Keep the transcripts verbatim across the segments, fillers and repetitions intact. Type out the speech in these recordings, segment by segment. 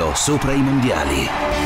Cielo sopra i mondiali.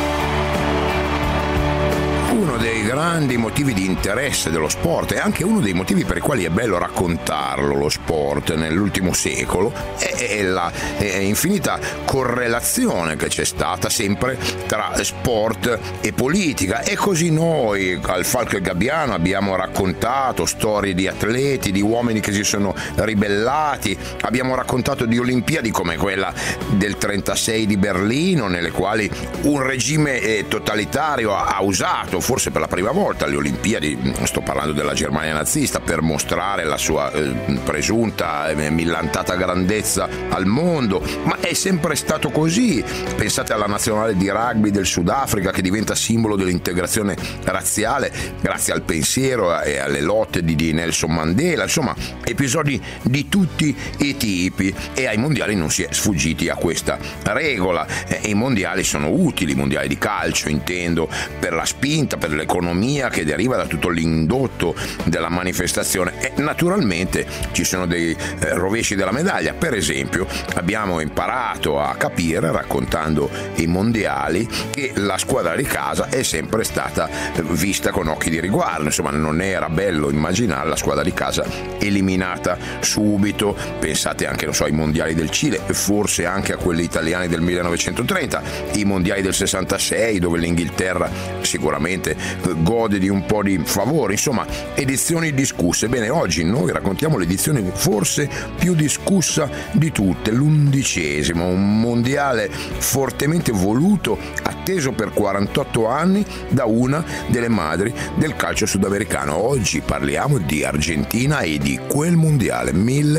Uno dei grandi motivi di interesse dello sport e anche uno dei motivi per i quali è bello raccontarlo, lo sport, nell'ultimo secolo, è la è infinita correlazione che c'è stata sempre tra sport e politica. E così noi al Falco e Gabbiano abbiamo raccontato storie di atleti, di uomini che si sono ribellati, abbiamo raccontato di Olimpiadi come quella del trentasei di Berlino, nelle quali un regime totalitario ha usato forse per la prima volta le Olimpiadi, sto parlando della Germania nazista, per mostrare la sua eh, presunta eh, millantata grandezza al mondo. Ma è sempre stato così. Pensate alla nazionale di rugby del Sudafrica, che diventa simbolo dell'integrazione razziale grazie al pensiero e alle lotte di, di Nelson Mandela. Insomma, episodi di tutti i tipi, e ai mondiali non si è sfuggiti a questa regola. Eh, i mondiali sono utili, i mondiali di calcio intendo, per la spinta, per l'economia che deriva da tutto l'indotto della manifestazione. E naturalmente ci sono dei eh, rovesci della medaglia. Per esempio, abbiamo imparato a capire, raccontando i mondiali, che la squadra di casa è sempre stata vista con occhi di riguardo. Insomma, non era bello immaginare la squadra di casa eliminata subito. Pensate anche, non so, ai mondiali del Cile, forse anche a quelli italiani del millenovecentotrenta, i mondiali del sessantasei, dove l'Inghilterra sicuramente gode di un po' di favore. Insomma, edizioni discusse. Bene, oggi noi raccontiamo l'edizione forse più discussa di tutte, l'undicesimo, un mondiale fortemente voluto, atteso per quarantotto anni da una delle madri del calcio sudamericano. Oggi parliamo di Argentina e di quel mondiale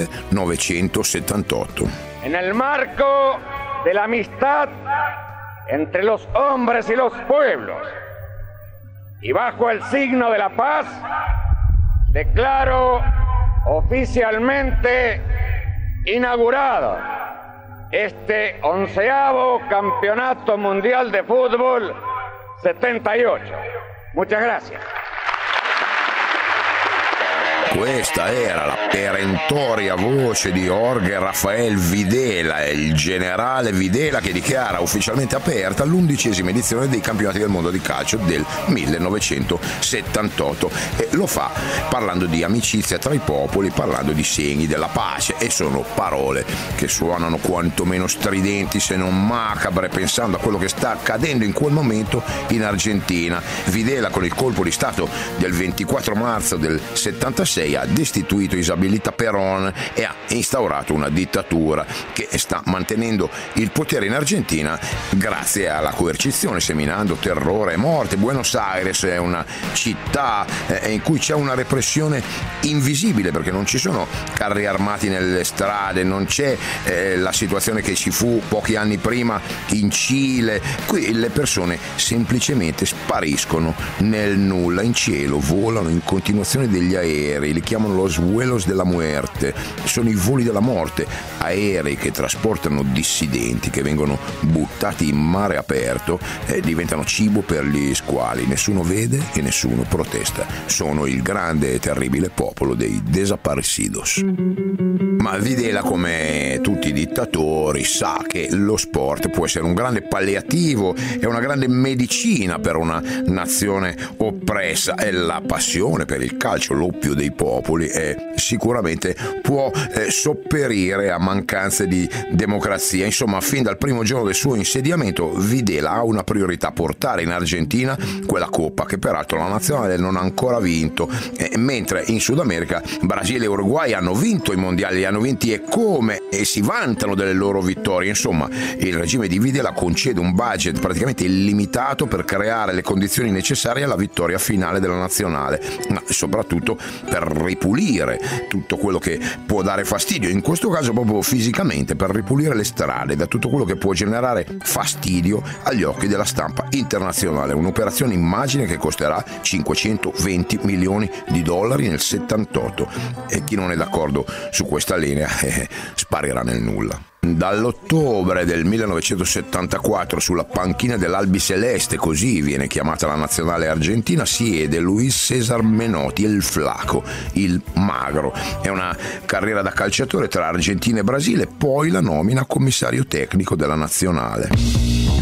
millenovecentosettantotto. En el marco de la amistad entre los hombres y los pueblos, y bajo el signo de la paz, declaro oficialmente inaugurado este onceavo Campeonato Mundial de Fútbol setenta y ocho. Muchas gracias. Questa era la perentoria voce di Jorge Rafael Videla, il generale Videla, che dichiara ufficialmente aperta l'undicesima edizione dei campionati del mondo di calcio del millenovecentosettantotto, e lo fa parlando di amicizia tra i popoli, parlando di segni della pace. E sono parole che suonano quantomeno stridenti, se non macabre, pensando a quello che sta accadendo in quel momento in Argentina. Videla, con il colpo di stato del ventiquattro marzo del settantasei, ha destituito Isabelita Perón e ha instaurato una dittatura che sta mantenendo il potere in Argentina grazie alla coercizione, seminando terrore e morte. Buenos Aires è una città eh, in cui c'è una repressione invisibile, perché non ci sono carri armati nelle strade, non c'è eh, la situazione che ci fu pochi anni prima in Cile. Qui le persone semplicemente spariscono nel nulla. In cielo volano in continuazione degli aerei, li chiamano los vuelos della muerte, sono i voli della morte, aerei che trasportano dissidenti che vengono buttati in mare aperto e diventano cibo per gli squali. Nessuno vede e nessuno protesta. Sono il grande e terribile popolo dei desaparecidos. Ma Videla, come tutti i dittatori, sa che lo sport può essere un grande palliativo e una grande medicina per una nazione oppressa, e la passione per il calcio, l'oppio dei popoli, e sicuramente può eh, sopperire a mancanze di democrazia. Insomma, fin dal primo giorno del suo insediamento Videla ha una priorità: portare in Argentina quella coppa che peraltro la nazionale non ha ancora vinto, eh, mentre in Sud America Brasile e Uruguay hanno vinto i mondiali, li hanno vinti e come, e si vantano delle loro vittorie. Insomma, il regime di Videla concede un budget praticamente illimitato per creare le condizioni necessarie alla vittoria finale della nazionale, ma soprattutto per ripulire tutto quello che può dare fastidio, in questo caso proprio fisicamente, per ripulire le strade da tutto quello che può generare fastidio agli occhi della stampa internazionale. Un'operazione immagine che costerà cinquecentoventi milioni di dollari nel settantotto, e chi non è d'accordo su questa linea eh, sparirà nel nulla. Dall'ottobre del millenovecentosettantaquattro, sulla panchina dell'Albiceleste, così viene chiamata la nazionale argentina, siede Luis César Menotti, il Flaco, il Magro. È una carriera da calciatore tra Argentina e Brasile, poi la nomina commissario tecnico della nazionale.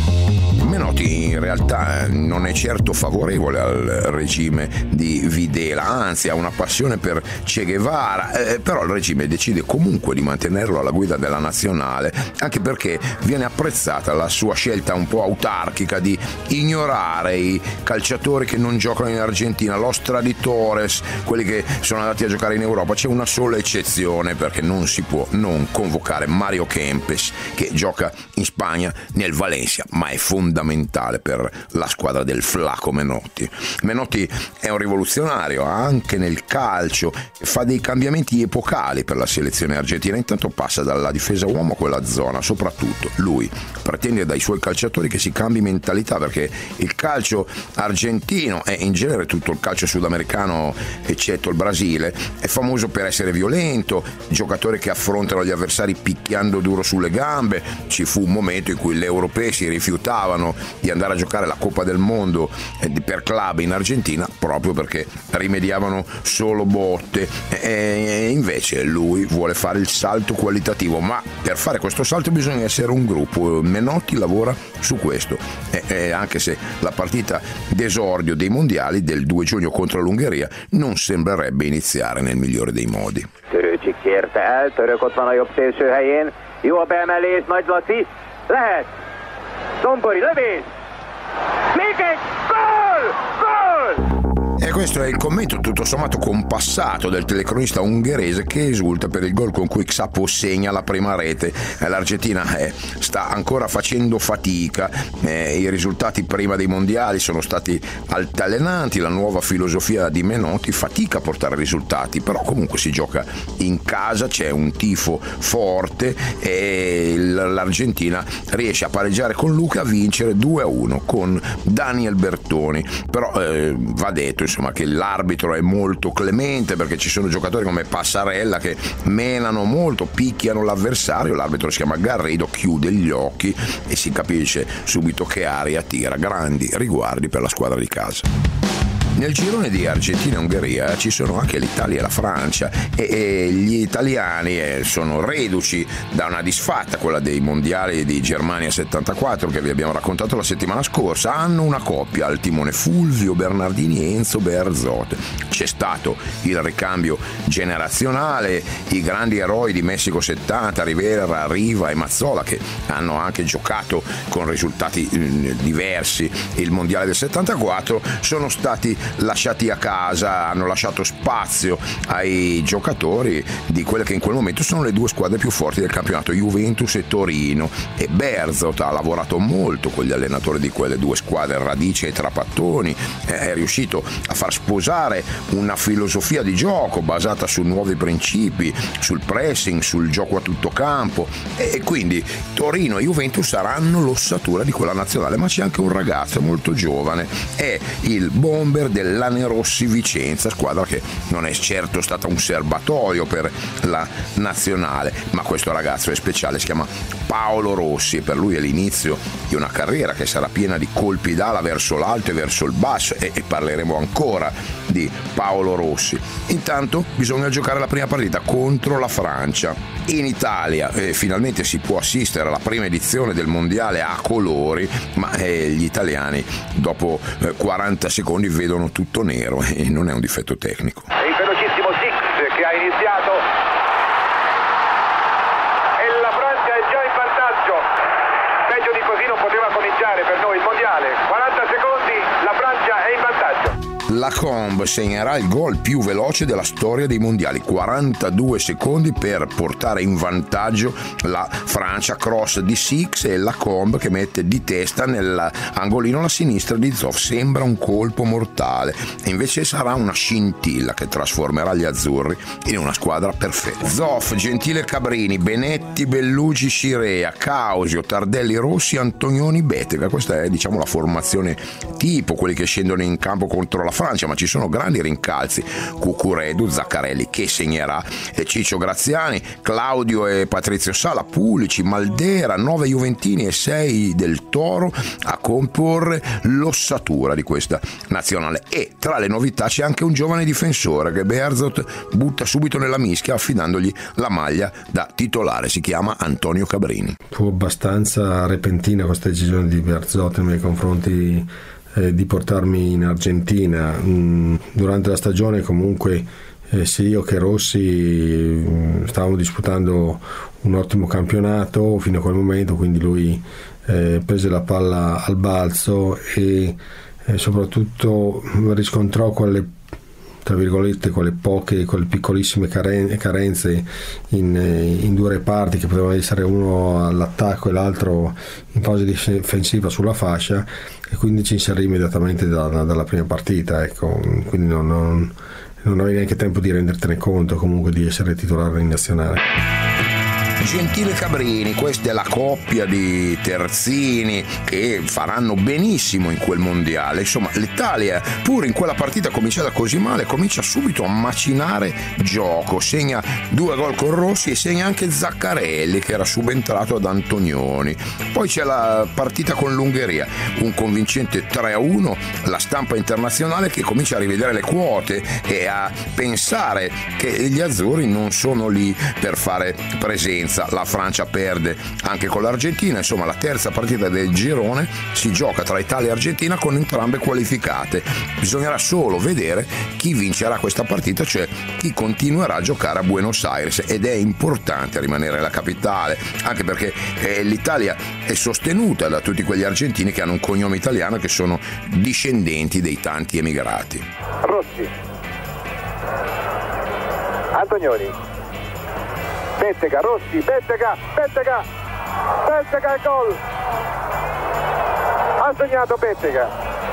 Menotti in realtà non è certo favorevole al regime di Videla, anzi ha una passione per Che Guevara, eh, però il regime decide comunque di mantenerlo alla guida della nazionale, anche perché viene apprezzata la sua scelta un po' autarchica di ignorare i calciatori che non giocano in Argentina, los traditores, quelli che sono andati a giocare in Europa. C'è una sola eccezione, perché non si può non convocare Mario Kempes, che gioca in Spagna nel Valencia, ma è fondamentale per la squadra del Flaco Menotti. Menotti è un rivoluzionario anche nel calcio, fa dei cambiamenti epocali per la selezione argentina. Intanto passa dalla difesa uomo a quella zona. Soprattutto lui pretende dai suoi calciatori che si cambi mentalità, perché il calcio argentino e in genere tutto il calcio sudamericano eccetto il Brasile è famoso per essere violento, giocatori che affrontano gli avversari picchiando duro sulle gambe. Ci fu un momento in cui gli europei si rifiutavano di andare a giocare la Coppa del Mondo per club in Argentina proprio perché rimediavano solo botte, e invece lui vuole fare il salto qualitativo, ma per fare questo salto bisogna essere un gruppo. Menotti lavora su questo, e, e anche se la partita d'esordio dei mondiali del due giugno contro l'Ungheria non sembrerebbe iniziare nel migliore dei modi. Törőcsik kérte el, Török ott van a jobb szélső helyén, jó a beemelés, Nagy Laci, lehet, Zombori, lövés, még egy, gól, gól! E questo è il commento tutto sommato compassato del telecronista ungherese che esulta per il gol con cui Xapo segna la prima rete. L'Argentina eh, sta ancora facendo fatica, eh, i risultati prima dei mondiali sono stati altalenanti, la nuova filosofia di Menotti fatica a portare risultati, però comunque si gioca in casa, c'è un tifo forte e l'Argentina riesce a pareggiare con Luca, a vincere due a uno con Daniel Bertoni. Però eh, va detto insomma che l'arbitro è molto clemente, perché ci sono giocatori come Passarella che menano molto, picchiano l'avversario, l'arbitro si chiama Garrido, chiude gli occhi e si capisce subito che aria tira. Grandi riguardi per la squadra di casa. Nel girone di Argentina e Ungheria ci sono anche l'Italia e la Francia e, e gli italiani eh, sono reduci da una disfatta, quella dei mondiali di Germania settantaquattro che vi abbiamo raccontato la settimana scorsa. Hanno una coppia al timone, Fulvio Bernardini e Enzo Bearzot. C'è stato il ricambio generazionale, i grandi eroi di Messico settanta, Rivera, Riva e Mazzola, che hanno anche giocato con risultati eh, diversi il mondiale del settantaquattro, sono stati lasciati a casa, hanno lasciato spazio ai giocatori di quelle che in quel momento sono le due squadre più forti del campionato, Juventus e Torino. E Bearzot ha lavorato molto con gli allenatori di quelle due squadre, Radice e Trapattoni, è riuscito a far sposare una filosofia di gioco basata su nuovi principi, sul pressing, sul gioco a tutto campo, e quindi Torino e Juventus saranno l'ossatura di quella nazionale. Ma c'è anche un ragazzo molto giovane, è il bomber dell'Lanerossi Vicenza, squadra che non è certo stata un serbatoio per la nazionale, ma questo ragazzo è speciale, si chiama Paolo Rossi e per lui è l'inizio di una carriera che sarà piena di colpi d'ala verso l'alto e verso il basso, e, e parleremo ancora di Paolo Rossi. Intanto bisogna giocare la prima partita contro la Francia in Italia, eh, finalmente si può assistere alla prima edizione del mondiale a colori, ma eh, gli italiani dopo eh, quaranta secondi vedono tutto nero e non è un difetto tecnico. Il velocissimo Six che ha iniziato e la Francia è già in vantaggio. Peggio di così non poteva cominciare per noi il mondiale. quaranta secondi, la Francia è in vantaggio. Lacombe segnerà il gol più veloce della storia dei mondiali, quarantadue secondi per portare in vantaggio la Francia, cross di Six e Lacombe che mette di testa nell'angolino alla sinistra di Zoff. Sembra un colpo mortale e invece sarà una scintilla che trasformerà gli azzurri in una squadra perfetta. Zoff, Gentile, Cabrini, Benetti, Bellugi, Scirea, Causio, Tardelli, Rossi, Antonioni, Bettega. Questa è diciamo la formazione tipo, quelli che scendono in campo contro la Francia. Francia, ma ci sono grandi rincalzi: Cucuredu, Zaccarelli che segnerà, e Ciccio Graziani, Claudio e Patrizio Sala, Pulici, Maldera, nove juventini e sei del Toro a comporre l'ossatura di questa nazionale. E tra le novità c'è anche un giovane difensore che Bearzot butta subito nella mischia affidandogli la maglia da titolare, si chiama Antonio Cabrini. Fu abbastanza repentina questa decisione di Bearzot nei miei confronti eh, di portarmi in Argentina. Mm, durante la stagione comunque eh, sia io che Rossi mm, stavamo disputando un ottimo campionato fino a quel momento, quindi lui eh, prese la palla al balzo e eh, soprattutto riscontrò quelle, tra virgolette, quelle poche, quelle piccolissime carenze in, in due reparti che potevano essere uno all'attacco e l'altro in fase difensiva sulla fascia, e quindi ci inserì immediatamente dalla, dalla prima partita, ecco. Quindi non, non, non avevi neanche tempo di rendertene conto comunque di essere titolare in nazionale. Gentile Cabrini, questa è la coppia di terzini che faranno benissimo in quel mondiale. Insomma, l'Italia, pur in quella partita cominciata così male, comincia subito a macinare gioco, segna due gol con Rossi e segna anche Zaccarelli che era subentrato ad Antonioni. Poi c'è la partita con l'Ungheria, un convincente tre a uno, la stampa internazionale che comincia a rivedere le quote e a pensare che gli azzurri non sono lì per fare presenza. La Francia perde anche con l'Argentina. Insomma, la terza partita del girone si gioca tra Italia e Argentina con entrambe qualificate. Bisognerà solo vedere chi vincerà questa partita, cioè chi continuerà a giocare a Buenos Aires, ed è importante rimanere la capitale, anche perché eh, l'Italia è sostenuta da tutti quegli argentini che hanno un cognome italiano e che sono discendenti dei tanti emigrati. Rossi, Antonioni, Bettega, Rossi, Bettega, Bettega, Bettega e gol! Ha segnato Bettega.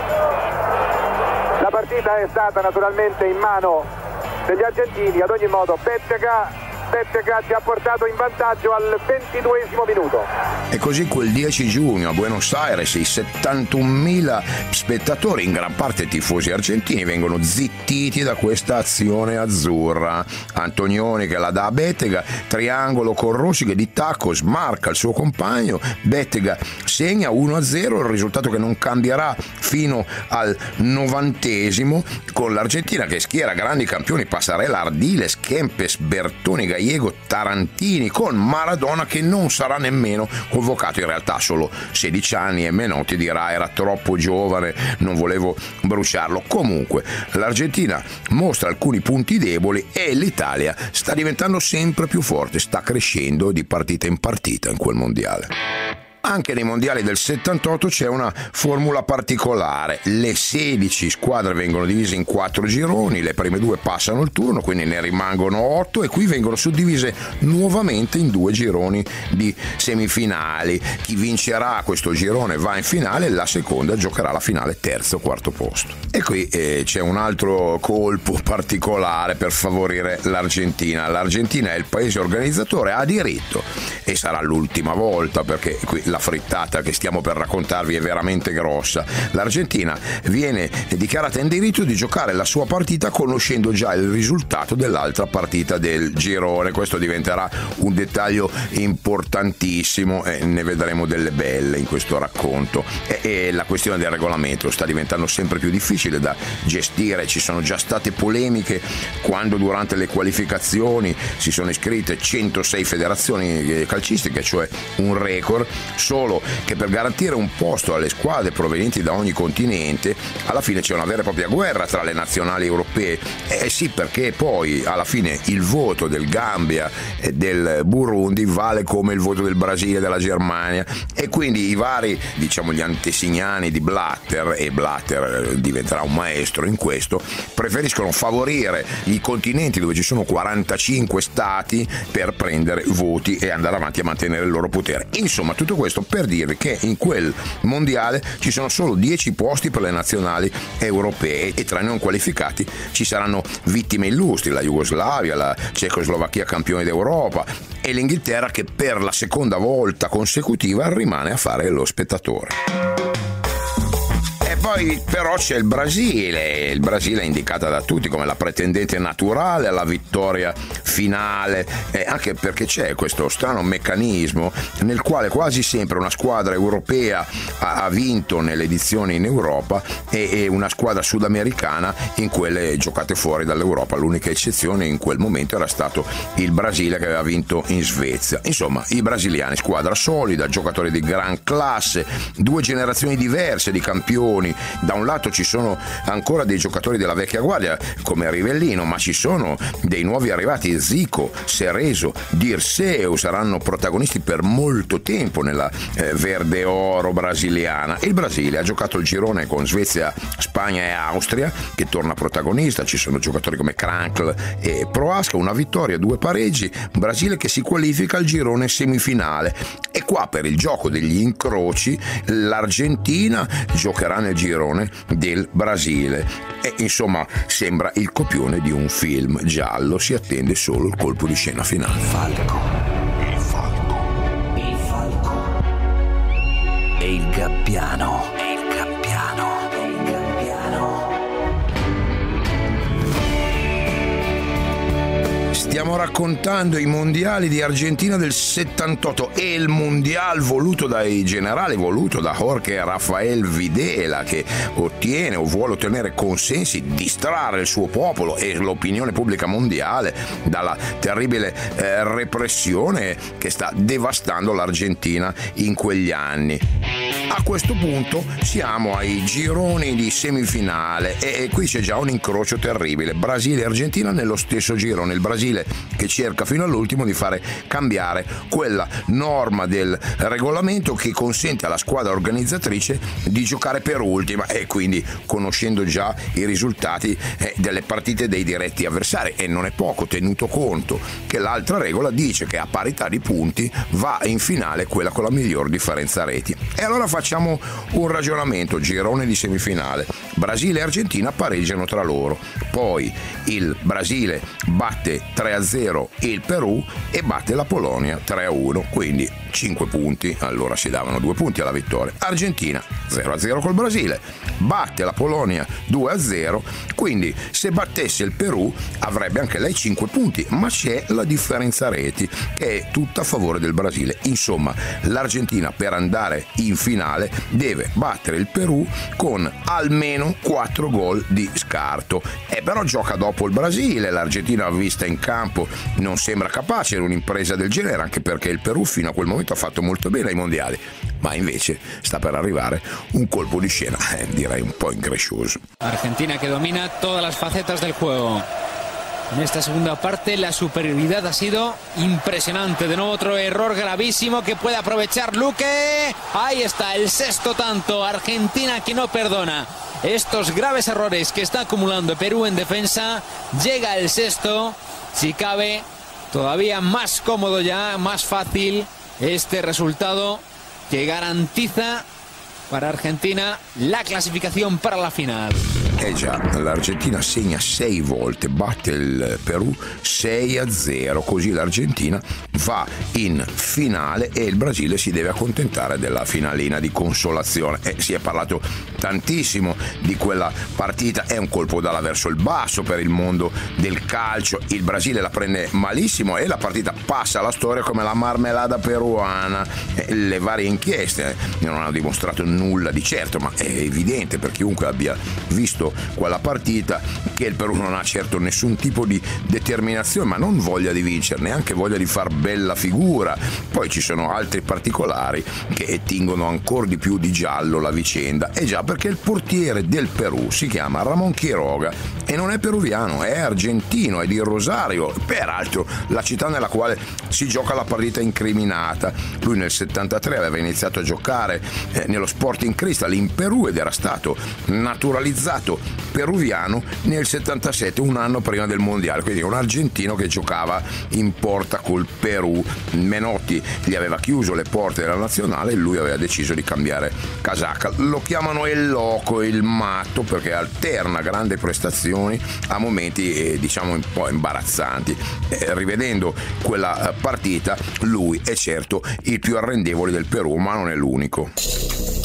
La partita è stata naturalmente in mano degli argentini, ad ogni modo Bettega, Bettega ci ha portato in vantaggio al ventiduesimo minuto. E così quel dieci giugno a Buenos Aires i settantunomila spettatori, in gran parte tifosi argentini, vengono zittiti da questa azione azzurra. Antonioni che la dà a Bettega, triangolo con Rossi che di tacco smarca il suo compagno, Bettega segna uno a zero, il risultato che non cambierà fino al novantesimo, con l'Argentina che schiera grandi campioni: Passarella, Ardiles, Kempes, Bertoni, Gallego, Tarantini, con Maradona che non sarà nemmeno convocato. In realtà solo sedici anni, e Menotti dirà era troppo giovane, non volevo bruciarlo. Comunque l'Argentina mostra alcuni punti deboli e l'Italia sta diventando sempre più forte, sta crescendo di partita in partita in quel mondiale. Anche nei mondiali del settantotto c'è una formula particolare: le sedici squadre vengono divise in quattro gironi, le prime due passano il turno, quindi ne rimangono otto, e qui vengono suddivise nuovamente in due gironi di semifinali. Chi vincerà questo girone va in finale, la seconda giocherà la finale terzo o quarto posto. E qui eh, c'è un altro colpo particolare per favorire l'Argentina. L'Argentina è il paese organizzatore, ha diritto, e sarà l'ultima volta perché qui la frittata che stiamo per raccontarvi è veramente grossa. L'Argentina viene dichiarata in diritto di giocare la sua partita conoscendo già il risultato dell'altra partita del girone. Questo diventerà un dettaglio importantissimo e ne vedremo delle belle in questo racconto. E, e la questione del regolamento sta diventando sempre più difficile da gestire. Ci sono già state polemiche quando durante le qualificazioni si sono iscritte centosei federazioni calcistiche, cioè un record, solo che per garantire un posto alle squadre provenienti da ogni continente alla fine c'è una vera e propria guerra tra le nazionali europee. Eh sì, perché poi alla fine il voto del Gambia e del Burundi vale come il voto del Brasile e della Germania, e quindi i vari, diciamo, gli antesignani di Blatter, e Blatter diventerà un maestro in questo, preferiscono favorire i continenti dove ci sono quarantacinque stati per prendere voti e andare avanti a mantenere il loro potere. Insomma, tutto questo per dirvi che in quel mondiale ci sono solo dieci posti per le nazionali europee, e tra i non qualificati ci saranno vittime illustri: la Jugoslavia, la Cecoslovacchia campione d'Europa e l'Inghilterra che per la seconda volta consecutiva rimane a fare lo spettatore. poi però c'è il Brasile. Il Brasile è indicata da tutti come la pretendente naturale alla vittoria finale, eh, anche perché c'è questo strano meccanismo nel quale quasi sempre una squadra europea ha, ha vinto nelle edizioni in Europa e, e una squadra sudamericana in quelle giocate fuori dall'Europa. L'unica eccezione in quel momento era stato il Brasile, che aveva vinto in Svezia. Insomma, i brasiliani, squadra solida, giocatori di gran classe, due generazioni diverse di campioni. Da un lato ci sono ancora dei giocatori della vecchia guardia come Rivellino, ma ci sono dei nuovi arrivati, Zico, Cerezo, Dirceu, saranno protagonisti per molto tempo nella eh, verde oro brasiliana. Il Brasile ha giocato il girone con Svezia, Spagna e Austria, che torna protagonista. Ci sono giocatori come Krankl e Prohaska, una vittoria, due pareggi, Brasile che si qualifica al girone semifinale. E qua, per il gioco degli incroci, l'Argentina giocherà nel girone del Brasile. E insomma sembra il copione di un film giallo, si attende solo il colpo di scena finale. Falco, il falco, il falco e il gabbiano, e il gabbiano, e il gabbiano. Stiamo raccontando i mondiali di Argentina del settantotto e il mondial voluto dai generali, voluto da Jorge Rafael Videla, che ottiene o vuole ottenere consensi, distrarre il suo popolo e l'opinione pubblica mondiale dalla terribile eh, repressione che sta devastando l'Argentina in quegli anni. A questo punto siamo ai gironi di semifinale e, e qui c'è già un incrocio terribile. Brasile e Argentina nello stesso girone. Il Brasile che cerca fino all'ultimo di fare cambiare quella norma del regolamento che consente alla squadra organizzatrice di giocare per ultima, e quindi conoscendo già i risultati eh, delle partite dei diretti avversari. E non è poco, tenuto conto che l'altra regola dice che a parità di punti va in finale quella con la miglior differenza reti. E allora facciamo un ragionamento: girone di semifinale, Brasile e Argentina pareggiano tra loro, poi il Brasile batte tre a zero il Perù e batte la Polonia tre a uno, quindi cinque punti, allora si davano due punti alla vittoria. Argentina zero a zero col Brasile, batte la Polonia due a zero, quindi se battesse il Perù avrebbe anche lei cinque punti, ma c'è la differenza reti che è tutta a favore del Brasile. Insomma, l'Argentina per andare in finale deve battere il Perù con almeno quattro gol di scarto, e però gioca dopo il Brasile. L'Argentina vista in campo non sembra capace di un'impresa del genere, anche perché il Perù fino a quel momento ha fatto molto bene ai mondiali, ma invece sta per arrivare un colpo di scena, eh, direi un po' increscioso. Argentina que domina todas las facetas del juego. En esta segunda parte la superioridad ha sido impresionante. De nuevo otro error gravísimo que puede aprovechar Luque. Ahí está el sexto tanto. Argentina que no perdona estos graves errores que está acumulando Perú en defensa. Llega el sexto. Si cabe, todavía más cómodo ya, más fácil este resultado que garantiza para Argentina la clasificación para la final. Eh già, l'Argentina segna sei volte, batte il Perù sei a zero, così l'Argentina va in finale e il Brasile si deve accontentare della finalina di consolazione. Eh, si è parlato tantissimo di quella partita, è un colpo d'ala verso il basso per il mondo del calcio. Il Brasile la prende malissimo e la partita passa alla storia come la marmellata peruana. Eh, le varie inchieste non hanno dimostrato nulla di certo, ma è evidente per chiunque abbia visto quella partita che il Perù non ha certo nessun tipo di determinazione, ma non voglia di vincere, neanche voglia di far bella figura. Poi ci sono altri particolari che tingono ancora di più di giallo la vicenda, e già perché il portiere del Perù si chiama Ramon Quiroga e non è peruviano, è argentino, è di Rosario, peraltro la città nella quale si gioca la partita incriminata. Lui nel settantatré aveva iniziato a giocare eh, nello Sporting Cristal in Perù ed era stato naturalizzato peruviano nel settantasette, un anno prima del mondiale, quindi un argentino che giocava in porta col Perù. Menotti gli aveva chiuso le porte della nazionale e lui aveva deciso di cambiare casacca. Lo chiamano il loco, il matto, perché alterna grandi prestazioni a momenti eh, diciamo un po' imbarazzanti. Eh, rivedendo quella partita, lui è certo il più arrendevole del Perù, ma non è l'unico.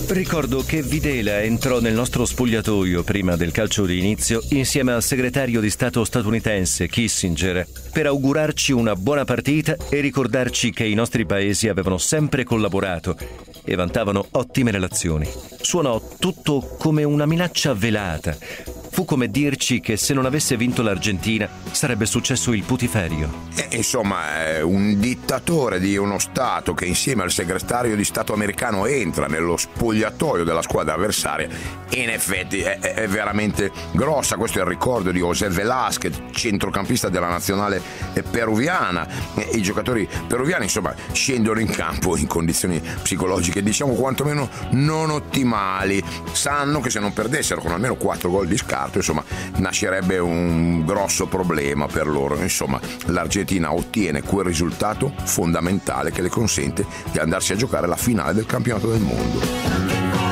Ricordo che Videla entrò nel nostro spogliatoio prima del calcio di inizio insieme al segretario di Stato statunitense Kissinger per augurarci una buona partita e ricordarci che i nostri paesi avevano sempre collaborato e vantavano ottime relazioni. Suonò tutto come una minaccia velata. Fu come dirci che se non avesse vinto l'Argentina sarebbe successo il putiferio. Eh, insomma, è un dittatore di uno Stato che insieme al segretario di Stato americano entra nello spogliatoio della squadra avversaria. In effetti è, è veramente grossa. Questo è il ricordo di José Velázquez, centrocampista della nazionale peruviana. I giocatori peruviani, insomma, scendono in campo in condizioni psicologiche, diciamo quantomeno non ottimali. Sanno che se non perdessero con almeno quattro gol di scarto, insomma, nascerebbe un grosso problema per loro. Insomma, l'Argentina ottiene quel risultato fondamentale che le consente di andarsi a giocare la finale del campionato del mondo.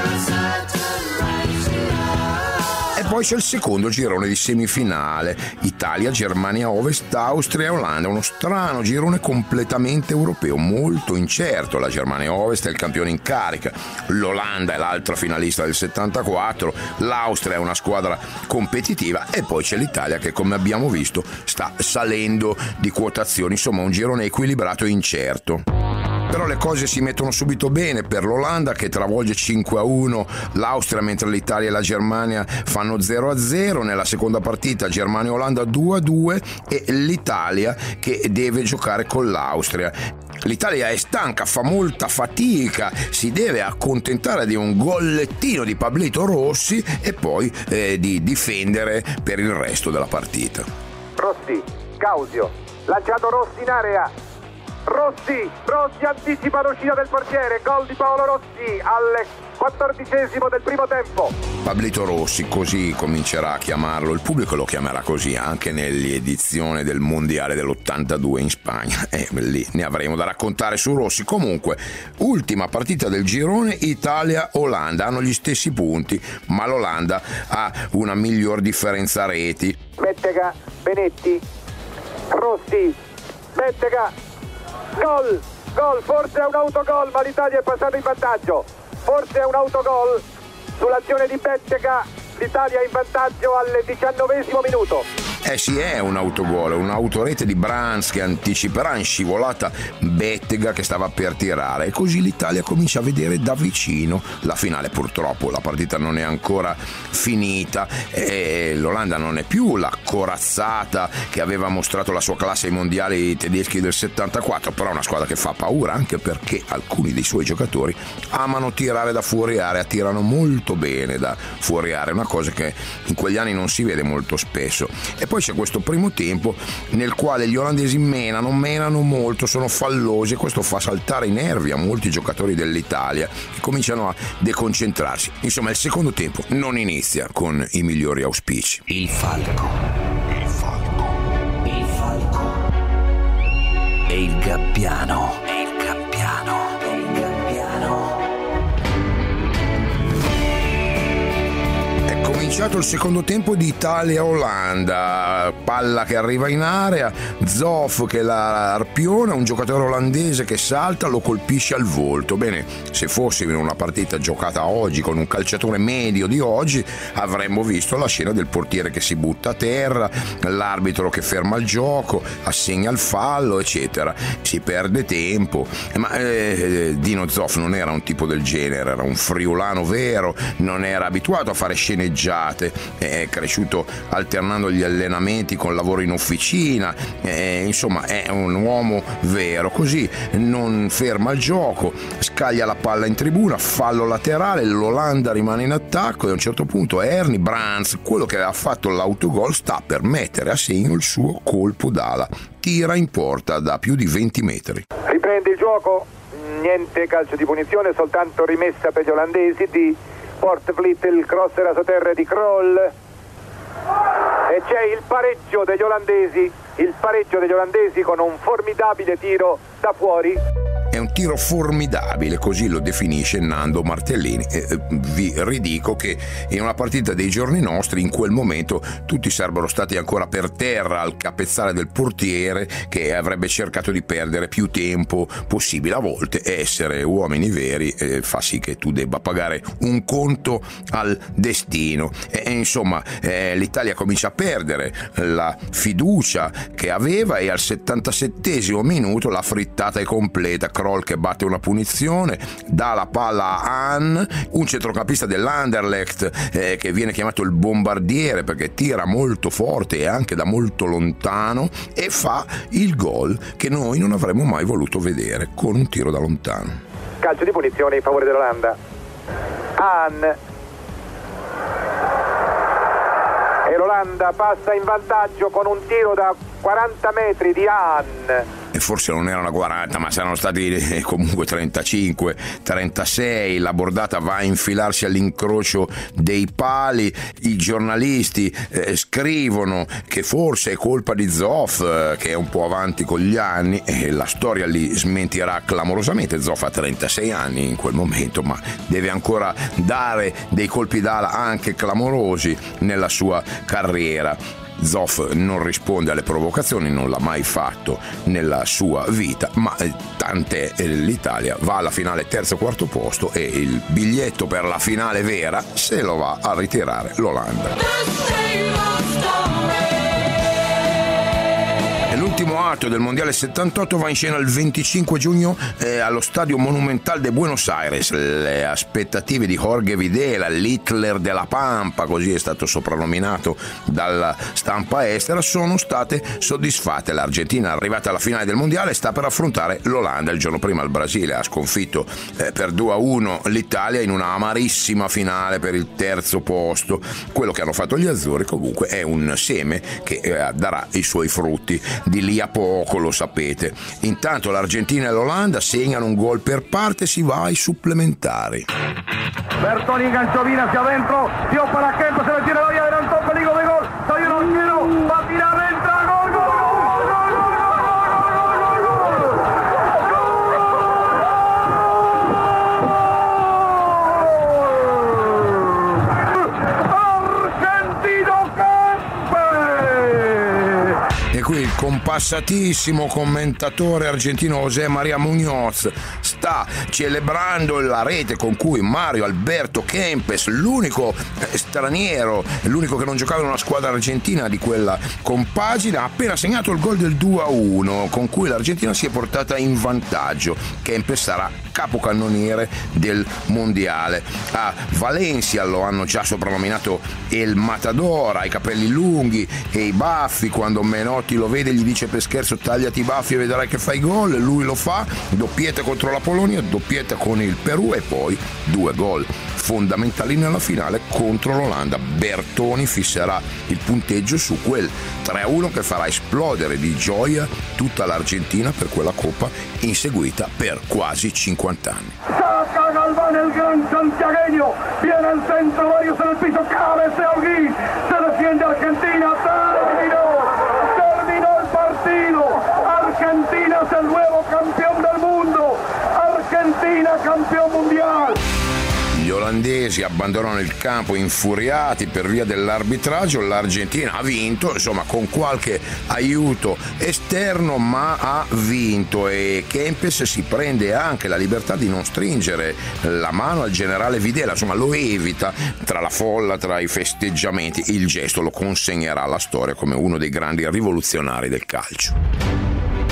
E poi c'è il secondo girone di semifinale: Italia, Germania Ovest, Austria e Olanda. Uno strano girone completamente europeo, molto incerto. La Germania Ovest è il campione in carica, l'Olanda è l'altra finalista del settantaquattro, l'Austria è una squadra competitiva e poi c'è l'Italia che, come abbiamo visto, sta salendo di quotazioni. Insomma, un girone equilibrato e incerto. Però le cose si mettono subito bene per l'Olanda, che travolge cinque a uno l'Austria, mentre l'Italia e la Germania fanno zero a zero. Nella seconda partita Germania-Olanda due a due e l'Italia che deve giocare con l'Austria. L'Italia è stanca, fa molta fatica, si deve accontentare di un gollettino di Pablito Rossi e poi eh, di difendere per il resto della partita. Rossi, Causio, lanciato Rossi in area. Rossi, Rossi anticipa l'uscita del portiere, gol di Paolo Rossi al quattordicesimo del primo tempo. Pablito Rossi, così comincerà a chiamarlo, il pubblico lo chiamerà così anche nell'edizione del mondiale dell'ottantadue in Spagna, e eh, lì ne avremo da raccontare su Rossi. Comunque, ultima partita del girone, Italia-Olanda, hanno gli stessi punti, ma l'Olanda ha una miglior differenza reti. Bettega, Benetti, Rossi, Bettega, gol, gol, forse è un autogol, ma l'Italia è passata in vantaggio, forse è un autogol sull'azione di Bettega, l'Italia è in vantaggio al diciannovesimo minuto. Eh sì, è un autogol, un'autorete di Brands che anticiperà in scivolata Bettega che stava per tirare, e così l'Italia comincia a vedere da vicino la finale. Purtroppo la partita non è ancora finita e l'Olanda non è più la corazzata che aveva mostrato la sua classe ai mondiali tedeschi del settantaquattro, però è una squadra che fa paura, anche perché alcuni dei suoi giocatori amano tirare da fuori area, tirano molto bene da fuori area, una cosa che in quegli anni non si vede molto spesso. E poi c'è questo primo tempo nel quale gli olandesi menano, menano molto, sono fallosi, e questo fa saltare i nervi a molti giocatori dell'Italia che cominciano a deconcentrarsi. Insomma, il secondo tempo non inizia con i migliori auspici. Il falco, il falco, il falco e il gabbiano, e il gabbiano, e il gabbiano. Cominciato il secondo tempo di Italia-Olanda, palla che arriva in area, Zoff che la arpiona, un giocatore olandese che salta, lo colpisce al volto. Bene, se fossimo in una partita giocata oggi con un calciatore medio di oggi avremmo visto la scena del portiere che si butta a terra, l'arbitro che ferma il gioco, assegna il fallo, eccetera. Si perde tempo, ma eh, Dino Zoff non era un tipo del genere, era un friulano vero, non era abituato a fare sceneggiate, è cresciuto alternando gli allenamenti con lavoro in officina, eh, insomma è un uomo vero. Così non ferma il gioco, scaglia la palla in tribuna, fallo laterale, l'Olanda rimane in attacco e a un certo punto Ernie Brands, quello che aveva fatto l'autogol, sta per mettere a segno il suo colpo d'ala, tira in porta da più di venti metri. Riprende il gioco, niente calcio di punizione, soltanto rimessa per gli olandesi di Port Vliet, il cross era sotterra di Kroll e c'è il pareggio degli olandesi, il pareggio degli olandesi con un formidabile tiro da fuori. È un tiro formidabile, così lo definisce Nando Martellini. E vi ridico che in una partita dei giorni nostri, in quel momento, tutti sarebbero stati ancora per terra al capezzale del portiere, che avrebbe cercato di perdere più tempo possibile. A volte essere uomini veri eh, fa sì che tu debba pagare un conto al destino. E, insomma, eh, l'Italia comincia a perdere la fiducia che aveva, e al settantasettesimo minuto la frittata è completa. Kroll che batte una punizione, dà la palla a Hahn, un centrocampista dell'Anderlecht eh, che viene chiamato il bombardiere perché tira molto forte e anche da molto lontano, e fa il gol che noi non avremmo mai voluto vedere, con un tiro da lontano. Calcio di punizione in favore dell'Olanda. Hahn, e l'Olanda passa in vantaggio con un tiro da quaranta metri di Hahn. E forse non erano quaranta, ma saranno stati comunque trentacinque trentasei. La bordata va a infilarsi all'incrocio dei pali. I giornalisti eh, scrivono che forse è colpa di Zoff, eh, che è un po' avanti con gli anni, e la storia li smentirà clamorosamente. Zoff ha trentasei anni in quel momento, ma deve ancora dare dei colpi d'ala anche clamorosi nella sua carriera. Zoff non risponde alle provocazioni, non l'ha mai fatto nella sua vita, ma tant'è, l'Italia va alla finale terzo quarto posto, e il biglietto per la finale vera se lo va a ritirare l'Olanda. L'ultimo atto del Mondiale settantotto va in scena il venticinque giugno eh, allo Stadio Monumental de Buenos Aires. Le aspettative di Jorge Videla, l'Hitler della Pampa, così è stato soprannominato dalla stampa estera, sono state soddisfatte. L'Argentina, arrivata alla finale del Mondiale, sta per affrontare l'Olanda. Il giorno prima il Brasile ha sconfitto eh, per due a uno l'Italia in una amarissima finale per il terzo posto. Quello che hanno fatto gli azzurri comunque è un seme che eh, darà i suoi frutti. Di lì a poco, lo sapete. Intanto l'Argentina e l'Olanda segnano un gol per parte, si va ai supplementari. Bertoni enganchó bien hacia adentro, dio para Kempe, se le tiene la vía, adelantó, peligro de gol, salió el arquero, va a tirar, entra, gol, gol, gol, gol, gol, Qui il compassatissimo commentatore argentino José María Muñoz sta celebrando la rete con cui Mario Alberto Kempes, l'unico straniero, l'unico che non giocava in una squadra argentina di quella compagine, ha appena segnato il gol del due a uno con cui l'Argentina si è portata in vantaggio. Kempes sarà capocannoniere del mondiale. A Valencia lo hanno già soprannominato El Matador, ha i capelli lunghi e i baffi. Quando Menotti lo vede gli dice per scherzo: tagliati i baffi e vedrai che fai gol. Lui lo fa, doppietta contro la Polonia, doppietta con il Perù e poi due gol fondamentali nella finale contro l'Olanda. Bertoni fisserà il punteggio su quel tre a uno che farà esplodere di gioia tutta l'Argentina per quella coppa inseguita per quasi cinquanta anni. Saca Galván, el gran santiagueño, viene el centro, varios en el piso, cabecea Holguín, se defiende Argentina, terminó, terminó el partido, Argentina es el nuevo campeón del mundo, Argentina campeón mundial. Gli olandesi abbandonano il campo infuriati per via dell'arbitraggio, l'Argentina ha vinto, insomma con qualche aiuto esterno, ma ha vinto, e Kempes si prende anche la libertà di non stringere la mano al generale Videla, insomma lo evita tra la folla, tra i festeggiamenti. Il gesto lo consegnerà alla storia come uno dei grandi rivoluzionari del calcio.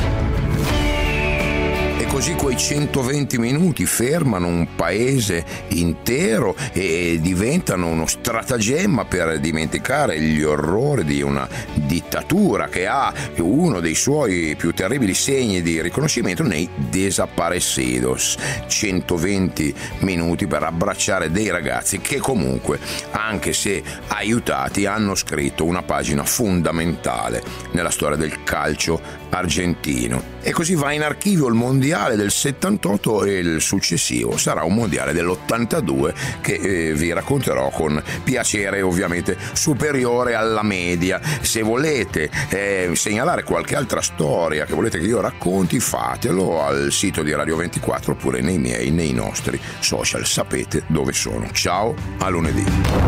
Così quei centoventi minuti fermano un paese intero e diventano uno stratagemma per dimenticare gli orrori di una dittatura che ha uno dei suoi più terribili segni di riconoscimento nei desaparecidos. centoventi minuti per abbracciare dei ragazzi che comunque, anche se aiutati, hanno scritto una pagina fondamentale nella storia del calcio argentino. E così va in archivio il mondiale mondiale del settantotto e il successivo sarà un mondiale dell'ottantadue che eh, vi racconterò con piacere, ovviamente superiore alla media. Se volete eh, segnalare qualche altra storia che volete che io racconti, fatelo al sito di Radio ventiquattro oppure nei miei, nei nostri social, sapete dove sono. Ciao, a lunedì.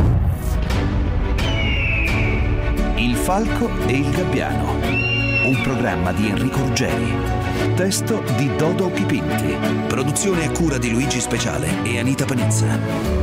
Il Falco e il Gabbiano, un programma di Enrico Ruggeri, testo di Dodo Pipinti, produzione a cura di Luigi Speciale e Anita Panizza.